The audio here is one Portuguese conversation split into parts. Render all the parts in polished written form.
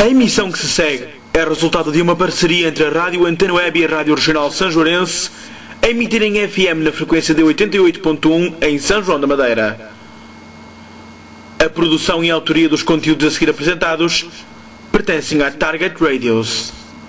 A emissão que se segue é resultado de uma parceria entre a Rádio Antena Web e a Rádio Regional Sanjoarense, a emitir em FM na frequência de 88.1 em São João da Madeira. A produção e a autoria dos conteúdos a seguir apresentados pertencem à Target Radios.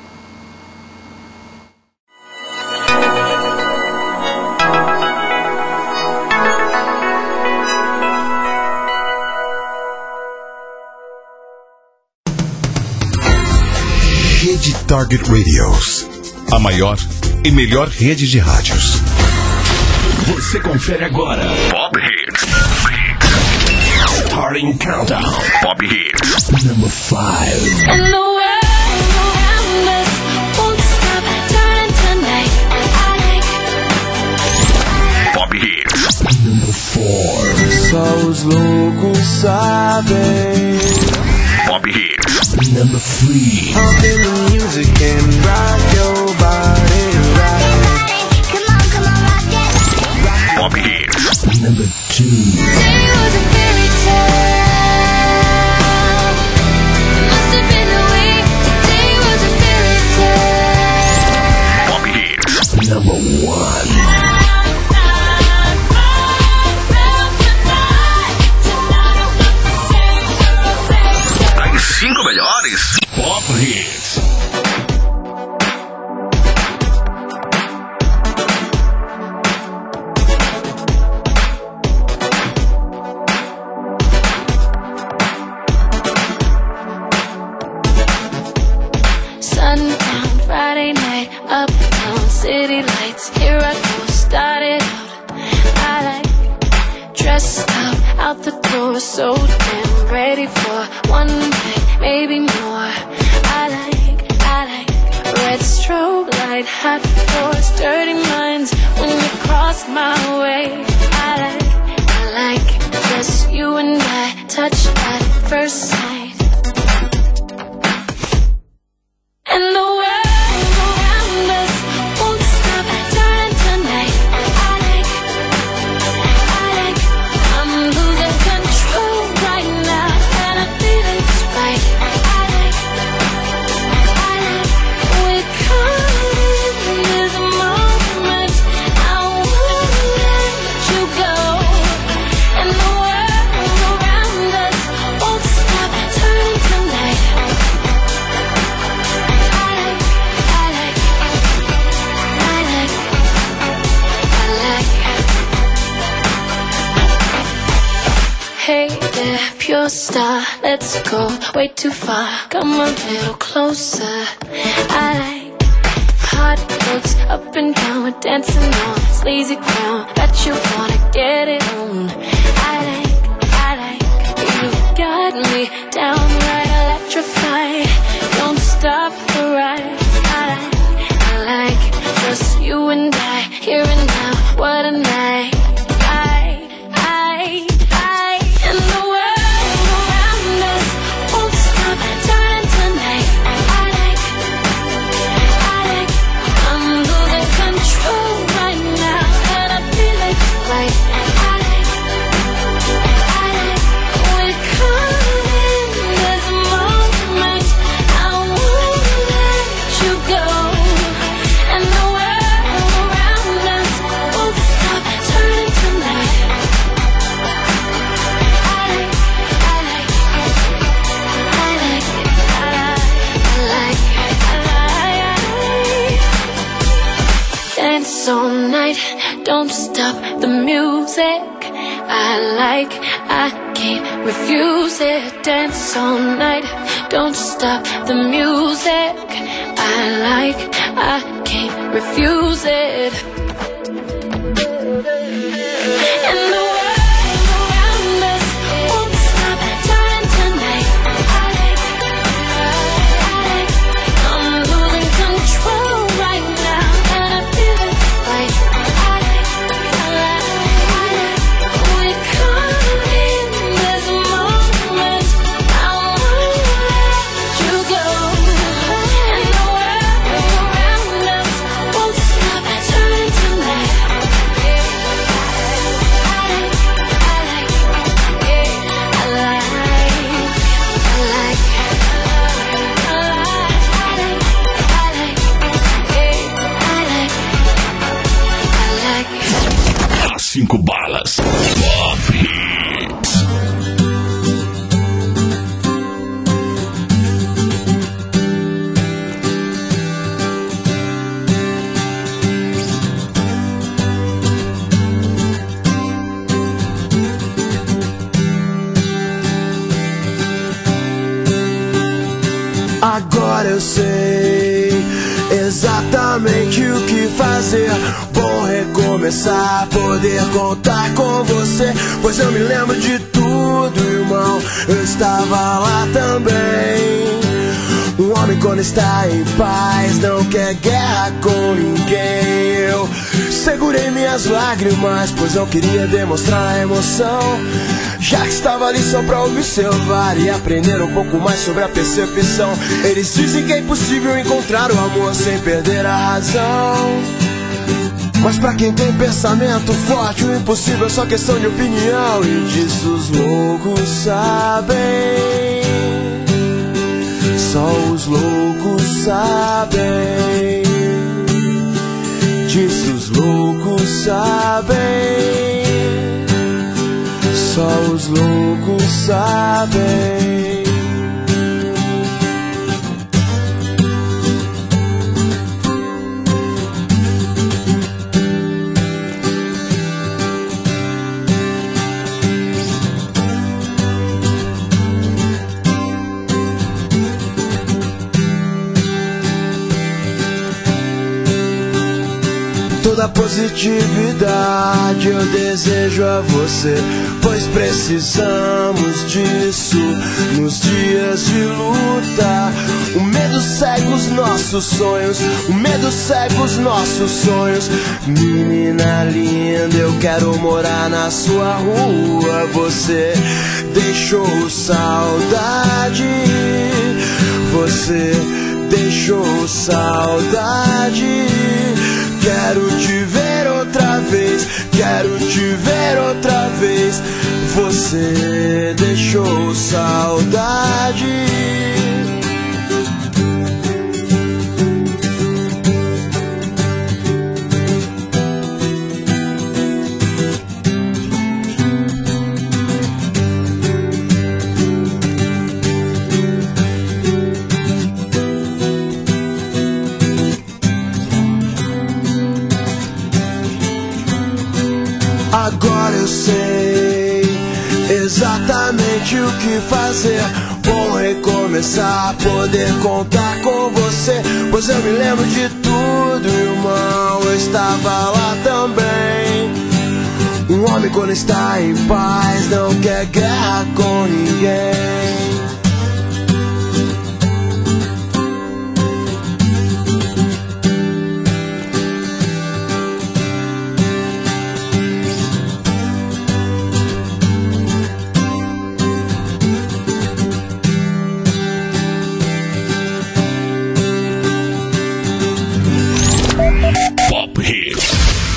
Rede Target Radios, a maior e melhor rede de rádios. Você confere agora Pop Hits. Starting Countdown. Pop Hits Number 5. And the world around us won't stop turning tonight. Pop Hits Number 4. Só os loucos sabem. Pop Hits Number 3. Pump in the music and rock your body right. Come on, rock it. Pop Hits Number 2. Day was a fairy tale. It must have been the way. Today was a fairy tale. Pop Hits Number 1. As 5 melhores Pop Hits. Sundown, Friday night, uptown, city lights. Here I go, started out. I like dressed up, out the door, so damn ready for one night, maybe more. I like red strobe light, hot floors, dirty minds. When you cross my way, I like just you and I, touch at first sight. And the world around us won't stop turning tonight. I like, I'm losing control right now, and I feel it's right. I like, we're caught in this moment. I won't let you go. And the world around us won't stop turning tonight. Hey there, pure star, let's go way too far. Come a little closer. I like hot looks up and down, we're dancing on sleazy ground. Bet you wanna get it on. I like, you got me downright electrified. Don't stop the ride. I like just you and I, here and now. What a night. And the world around us won't stop turning tonight. I like, I'm losing control right now, and I feel it's right. I like, we're caught in this moment. I won't let you go. And the world around us won't stop turning tonight. Dance all night, don't stop the music. I can't refuse it. Dance all night, don't stop the music. I can't refuse it. And the world around us won't stop turning tonight. I like, I'm losing control right now, and I feel it's right. I like, we're caught in this moment. I won't let you go. And the world around us won't stop turning 5 balas. Pop Hits. Agora eu sei exatamente o que fazer. Vou recomeçar, poder contar com você, pois eu me lembro de tudo, irmão. Eu estava lá também. Um homem quando está em paz não quer guerra com ninguém. Eu segurei minhas lágrimas, pois não queria demonstrar a emoção, já que estava ali só pra observar e aprender um pouco mais sobre a percepção. Eles dizem que é impossível encontrar o amor sem perder a razão, mas pra quem tem pensamento forte, o impossível é só questão de opinião. E disso os loucos sabem, só os loucos sabem. Disso os loucos sabem, só os loucos sabem. Toda positividade eu desejo a você, pois precisamos disso nos dias de luta. O medo cega os nossos sonhos, o medo cega os nossos sonhos. Menina linda, eu quero morar na sua rua. Você deixou saudade, você deixou saudade. Quero te ver outra vez, quero te ver outra vez. Você deixou saudade. Agora eu sei exatamente o que fazer. Vou recomeçar, poder contar com você, pois eu me lembro de tudo, irmão. Eu estava lá também. Um homem quando está em paz não quer guerra com ninguém. Pop Hits.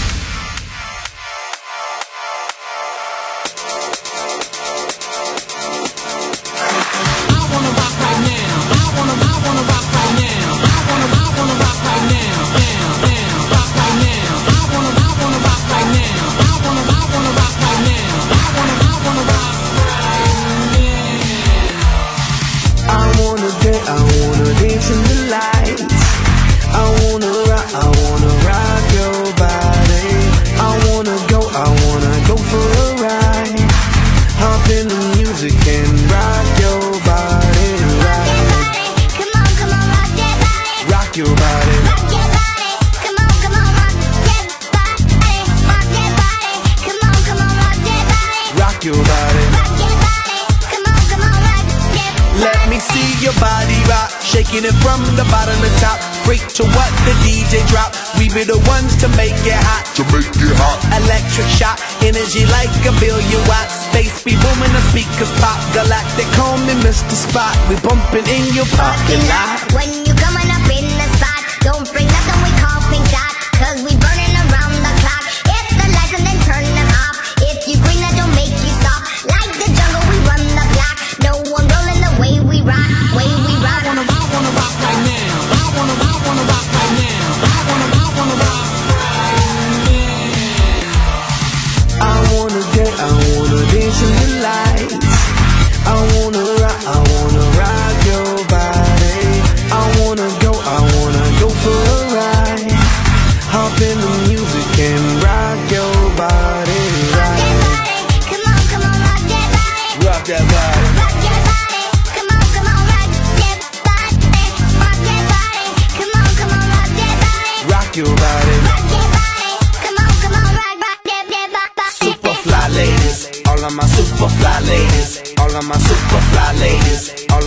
Shaking it from the bottom to top, freak to what the DJ drop. We be the ones to make it hot, To make it hot. electric shock, energy like a billion watts. Space be booming, the speakers pop. Galactic, call me Mr. Spot. We bumping in your parking lot. When you coming up in the spot, don't bring nothing we call pink dot, 'cause we burning around the clock. Hit the lights and then turn them off. If you green, that don't make you stop. Like the jungle, we run the block. No one rolling the way we rock, way we rock. I wanna rock right now. I wanna rock right now. I wanna rock right now.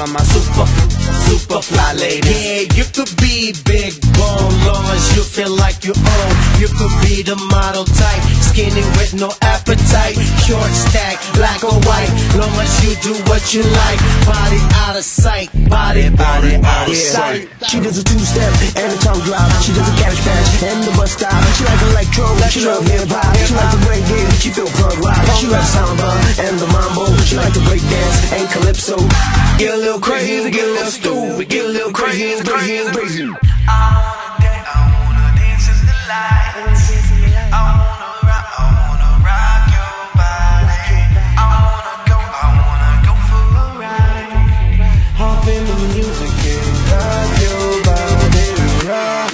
of my super fly ladies. Yeah, you could be big bone, long as you feel like you own. You could be the model type, skinny with no appetite, short stack, black or white, long as you do what you like. Body out of sight, body out of sight. She does a two-step and a tongue drop. She does a cabbage patch and the bus stop. She like electro, she love hip-hop. She like to break it, she feel punk rock. She loves samba and the mambo. She like to break dance and calypso. Get a little crazy, get a little stupid, get a little crazy, crazy. I wanna dance in the lights. I wanna rock your body. I wanna go for a ride. Hop in the music and rock your body, rock.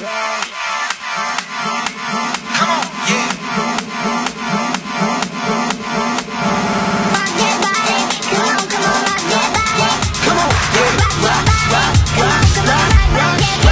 Come on, yeah. Rock that body, come on, rock that body. Come on, yeah, rock, rock, rock, Come on, rock that body.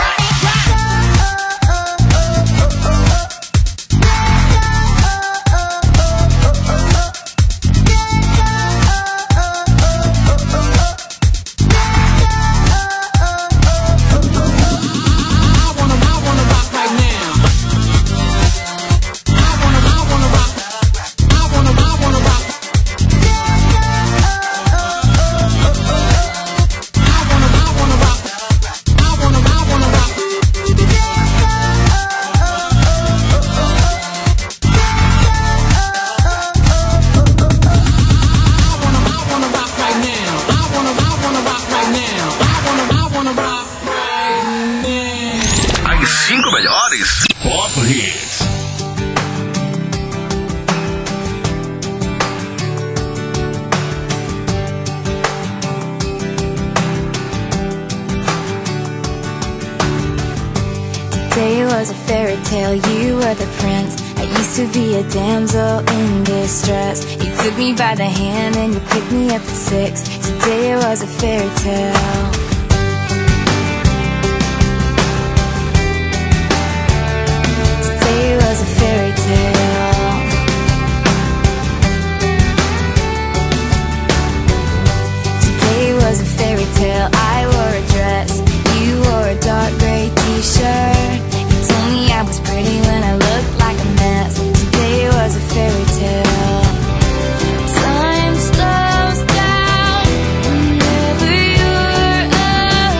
As 5 melhores Pop Hits. Today was a fairy tale, you were the prince. I used to be a damsel in distress. You took me by the hand and you picked me up at 6. Today was a fairy tale. Today was a fairy tale. Today was a fairy tale. I wore a dress, you wore a dark gray t-shirt. You told me I was pretty when I looked like a mess. Today was a fairy tale. Time slows down whenever you're around.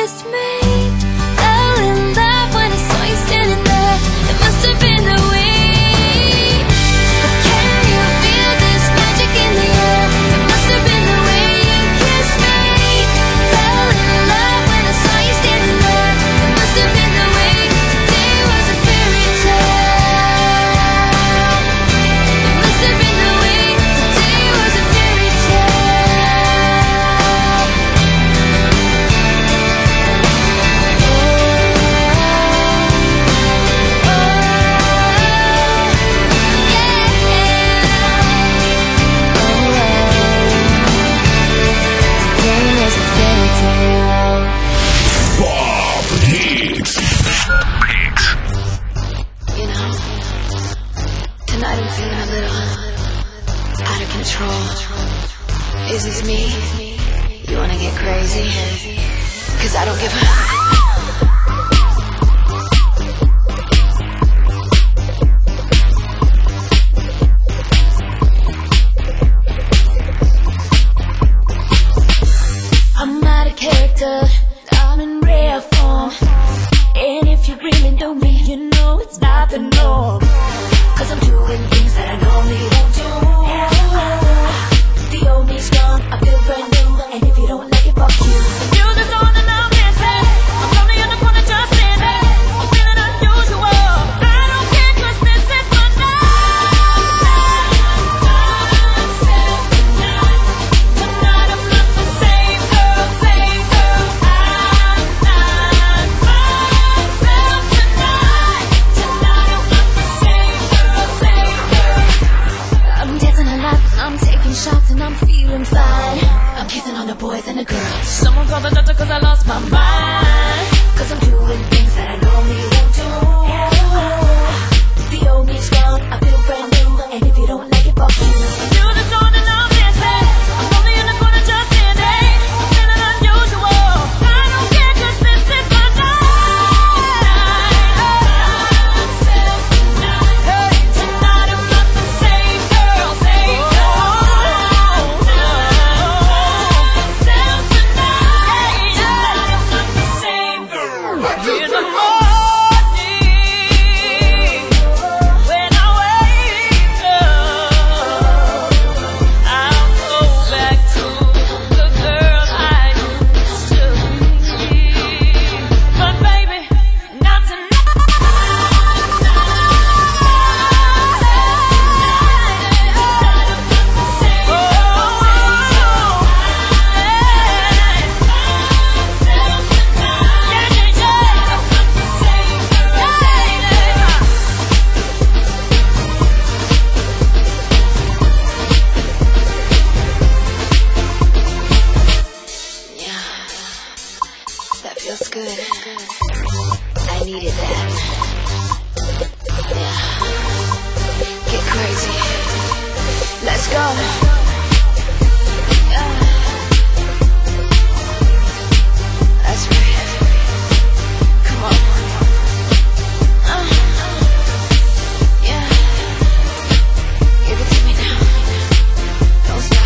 kissed me. Fell in love when I saw you standing there. It must have been the wind. But can you feel this magic in the air? It must have been the way you kissed me. Fell in love when I saw you standing there. It must have been the way. Today was a fairy tale. It must have been the way. Today was a fairy Pop Hits. You know, tonight I'm feeling a little out of control. Is this me? You wanna get crazy? 'Cause I don't give a... I'm out of character, I'm in rare form. And if you really know me, you know it's not the norm. 'Cause I'm doing things that I normally don't do. The old me's gone, I feel brand new. And if you don't like it, fuck you. You just on and I'm dancing. I'm lonely in the corner just standing. I'm feeling unusual. I don't care 'cause this is my night. Tonight I'm not the same girl, same girl. I'm not myself tonight. Tonight I'm not the same girl, same girl. I'm dancing a lot, I'm taking shots and I'm feeling fine. I'm kissing on the boys and the girls. Someone call the doctor 'cause I lost my mind. 'Cause I'm doing things that I normally won't do. The old me's gone, I feel brand new. And if you don't like it, fuck you. You just on and I'm dancing. I'm lonely in the corner just standing. I'm feeling unusual. I don't care 'cause this is my night. Hey, tonight I'm not the same girl, same girl. Myself tonight. Tonight I'm not the same girl. In the morning, when I wake up, I'll go back to the girl I used to be. But baby, not tonight. That feels good. I needed that. Yeah. Get crazy. Let's go. That's right. Come on. Yeah. Give it to me now. Don't stop.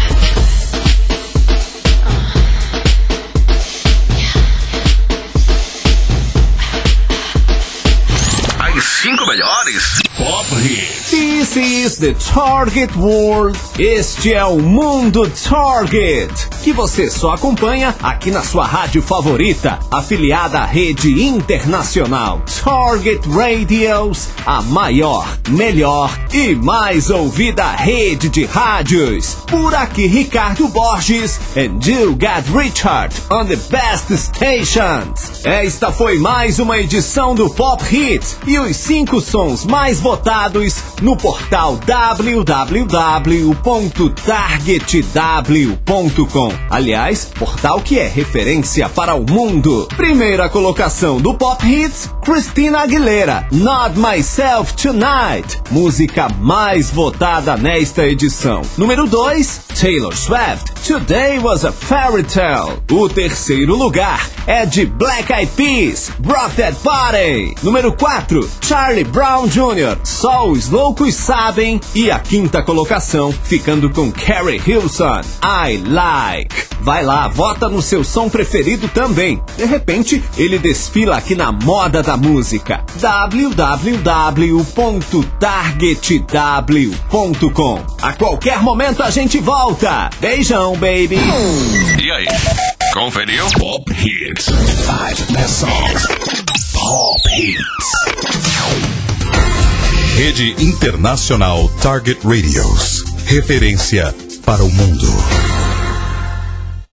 As 5 melhores. Pop Hits. This is the Target World. Este é o Mundo Target, que você só acompanha aqui na sua rádio favorita, afiliada à rede internacional Target Radios, a maior, melhor e mais ouvida rede de rádios. Por aqui, Ricardo Borges and you got Richard on the best stations. Esta foi mais uma edição do Pop Hits e os 5 sons mais votados no portal www.targetw.com. Aliás, portal que é referência para o mundo. Primeira colocação do Pop Hits, Christina Aguilera, Not Myself Tonight, música mais votada nesta edição. Número 2, Taylor Swift, Today Was a Fairy Tale. O terceiro lugar é de Black Eyed Peas, Rock That Party. Número 4, Charlie Brown Jr., Só os Loucos Sabem. E a quinta colocação ficando com Carrie Hilson, I Like. Vai lá, vota no seu som preferido também. De repente, ele desfila aqui na moda da música. www.targetw.com. A qualquer momento a gente volta. Beijão, baby. E aí? Conferiu? Pop Hits. 5 best songs. Pop Hits. Rede Internacional Target Radios. Referência para o mundo.